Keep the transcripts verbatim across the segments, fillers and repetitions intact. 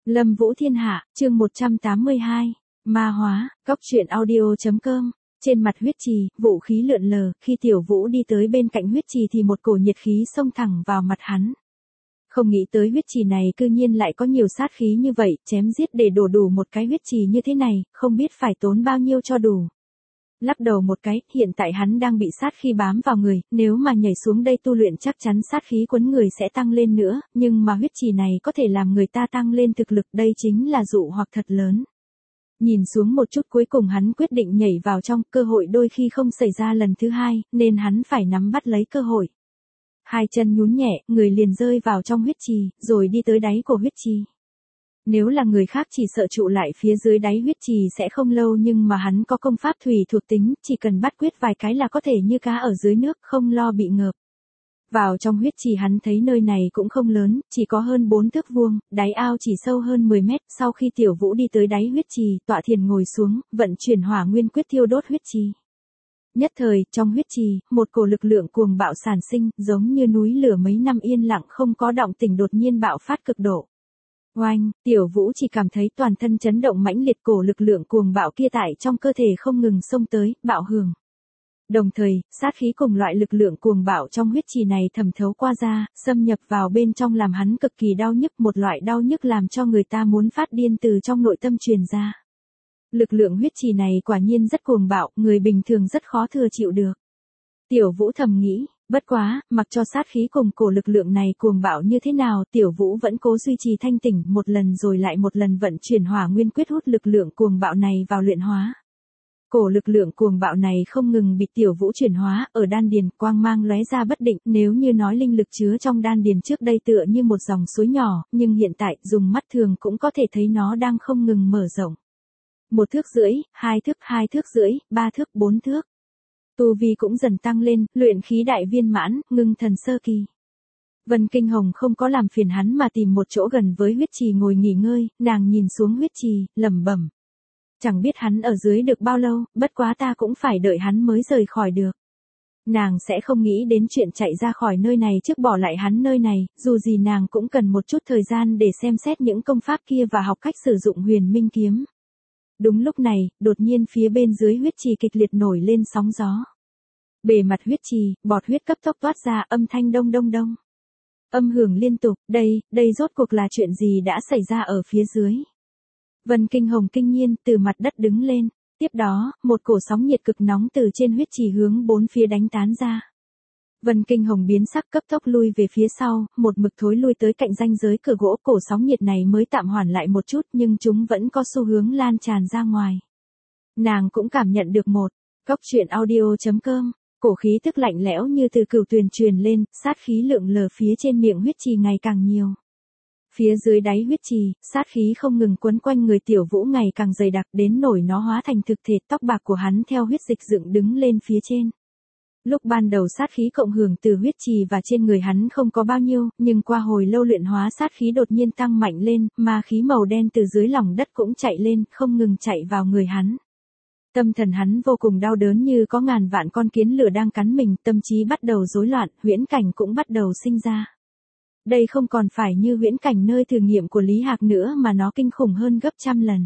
Lâm Vũ Thiên Hạ, chương một trăm tám mươi hai, Ma Hóa, Cóc Truyện Audio chấm com. Trên mặt huyết trì, vũ khí lượn lờ, khi Tiểu Vũ đi tới bên cạnh huyết trì thì một cổ nhiệt khí xông thẳng vào mặt hắn. Không nghĩ tới huyết trì này cư nhiên lại có nhiều sát khí như vậy, chém giết để đổ đủ một cái huyết trì như thế này, không biết phải tốn bao nhiêu cho đủ. Lắc đầu một cái, hiện tại hắn đang bị sát khí bám vào người, nếu mà nhảy xuống đây tu luyện chắc chắn sát khí quấn người sẽ tăng lên nữa, nhưng mà huyết trì này có thể làm người ta tăng lên thực lực, đây chính là dụ hoặc thật lớn. Nhìn xuống một chút cuối cùng hắn quyết định nhảy vào trong, cơ hội đôi khi không xảy ra lần thứ hai, nên hắn phải nắm bắt lấy cơ hội. Hai chân nhún nhẹ, người liền rơi vào trong huyết trì, rồi đi tới đáy của huyết trì. Nếu là người khác chỉ sợ trụ lại phía dưới đáy huyết trì sẽ không lâu, nhưng mà hắn có công pháp thủy thuộc tính, chỉ cần bắt quyết vài cái là có thể như cá ở dưới nước, không lo bị ngợp. Vào trong huyết trì hắn thấy nơi này cũng không lớn, chỉ có hơn bốn thước vuông, đáy ao chỉ sâu hơn mười mét. Sau khi Tiểu Vũ đi tới đáy huyết trì, tọa thiền ngồi xuống, vận chuyển hỏa nguyên quyết thiêu đốt huyết trì. Nhất thời, trong huyết trì, một cổ lực lượng cuồng bạo sản sinh, giống như núi lửa mấy năm yên lặng không có động tĩnh đột nhiên bạo phát cực độ. Oanh, Tiểu Vũ chỉ cảm thấy toàn thân chấn động mãnh liệt, cổ lực lượng cuồng bạo kia tại trong cơ thể không ngừng xông tới, bạo hưởng. Đồng thời, sát khí cùng loại lực lượng cuồng bạo trong huyết trì này thẩm thấu qua da, xâm nhập vào bên trong làm hắn cực kỳ đau nhức, một loại đau nhức làm cho người ta muốn phát điên từ trong nội tâm truyền ra. Lực lượng huyết trì này quả nhiên rất cuồng bạo, người bình thường rất khó thừa chịu được. Tiểu Vũ thầm nghĩ, bất quá, mặc cho sát khí cùng cổ lực lượng này cuồng bạo như thế nào, Tiểu Vũ vẫn cố duy trì thanh tỉnh, một lần rồi lại một lần vận chuyển hỏa nguyên quyết hút lực lượng cuồng bạo này vào luyện hóa. Cổ lực lượng cuồng bạo này không ngừng bị Tiểu Vũ chuyển hóa, ở đan điền quang mang lóe ra bất định, nếu như nói linh lực chứa trong đan điền trước đây tựa như một dòng suối nhỏ, nhưng hiện tại dùng mắt thường cũng có thể thấy nó đang không ngừng mở rộng. Một thước rưỡi, hai thước, hai thước rưỡi, ba thước, bốn thước. Tu vi cũng dần tăng lên, luyện khí đại viên mãn, ngưng thần sơ kỳ. Vân Kinh Hồng không có làm phiền hắn mà tìm một chỗ gần với huyết trì ngồi nghỉ ngơi, nàng nhìn xuống huyết trì, lẩm bẩm. Chẳng biết hắn ở dưới được bao lâu, bất quá ta cũng phải đợi hắn mới rời khỏi được. Nàng sẽ không nghĩ đến chuyện chạy ra khỏi nơi này trước bỏ lại hắn nơi này, dù gì nàng cũng cần một chút thời gian để xem xét những công pháp kia và học cách sử dụng huyền minh kiếm. Đúng lúc này, đột nhiên phía bên dưới huyết trì kịch liệt nổi lên sóng gió. Bề mặt huyết trì, bọt huyết cấp tốc toát ra, âm thanh đông đông đông. Âm hưởng liên tục, đây, đây rốt cuộc là chuyện gì đã xảy ra ở phía dưới. Vân Kinh Hồng kinh nhiên từ mặt đất đứng lên, tiếp đó, một cổ sóng nhiệt cực nóng từ trên huyết trì hướng bốn phía đánh tán ra. Vân Kinh Hồng biến sắc cấp tốc lui về phía sau, một mực thối lui tới cạnh ranh giới cửa gỗ, cổ sóng nhiệt này mới tạm hoãn lại một chút nhưng chúng vẫn có xu hướng lan tràn ra ngoài. Nàng cũng cảm nhận được một, Cóc Truyện Audio chấm com, cổ khí tức lạnh lẽo như từ cửu tuyền truyền lên, sát khí lượng lờ phía trên miệng huyết trì ngày càng nhiều. Phía dưới đáy huyết trì, sát khí không ngừng quấn quanh người Tiểu Vũ ngày càng dày đặc đến nổi nó hóa thành thực thể, tóc bạc của hắn theo huyết dịch dựng đứng lên phía trên. Lúc ban đầu sát khí cộng hưởng từ huyết trì và trên người hắn không có bao nhiêu, nhưng qua hồi lâu luyện hóa sát khí đột nhiên tăng mạnh lên, ma khí màu đen từ dưới lòng đất cũng chạy lên, không ngừng chạy vào người hắn. Tâm thần hắn vô cùng đau đớn như có ngàn vạn con kiến lửa đang cắn mình, tâm trí bắt đầu rối loạn, huyễn cảnh cũng bắt đầu sinh ra. Đây không còn phải như huyễn cảnh nơi thử nghiệm của Lý Hạc nữa mà nó kinh khủng hơn gấp trăm lần.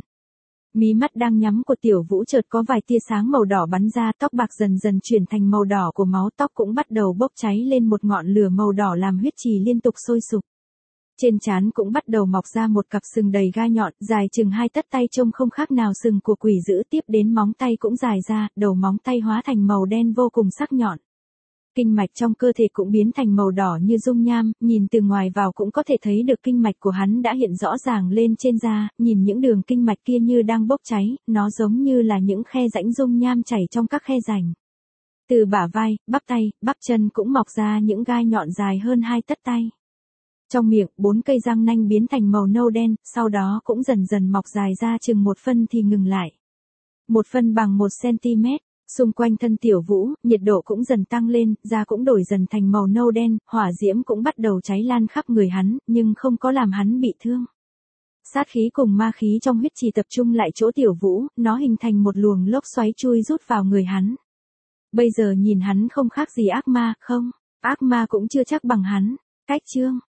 Mí mắt đang nhắm của Tiểu Vũ chợt có vài tia sáng màu đỏ bắn ra, tóc bạc dần dần chuyển thành màu đỏ của máu, tóc cũng bắt đầu bốc cháy lên một ngọn lửa màu đỏ làm huyết trì liên tục sôi sục. Trên trán cũng bắt đầu mọc ra một cặp sừng đầy gai nhọn, dài chừng hai tấc, tay trông không khác nào sừng của quỷ dữ, tiếp đến móng tay cũng dài ra, đầu móng tay hóa thành màu đen vô cùng sắc nhọn. Kinh mạch trong cơ thể cũng biến thành màu đỏ như dung nham, nhìn từ ngoài vào cũng có thể thấy được kinh mạch của hắn đã hiện rõ ràng lên trên da, nhìn những đường kinh mạch kia như đang bốc cháy, nó giống như là những khe rãnh dung nham chảy trong các khe rãnh. Từ bả vai, bắp tay, bắp chân cũng mọc ra những gai nhọn dài hơn hai tấc tay. Trong miệng, bốn cây răng nanh biến thành màu nâu đen, sau đó cũng dần dần mọc dài ra chừng một phân thì ngừng lại. Một phân bằng một centimet. Xung quanh thân Tiểu Vũ, nhiệt độ cũng dần tăng lên, da cũng đổi dần thành màu nâu đen, hỏa diễm cũng bắt đầu cháy lan khắp người hắn, nhưng không có làm hắn bị thương. Sát khí cùng ma khí trong huyết trì tập trung lại chỗ Tiểu Vũ, nó hình thành một luồng lốc xoáy chui rút vào người hắn. Bây giờ nhìn hắn không khác gì ác ma, không, ác ma cũng chưa chắc bằng hắn. Cách chương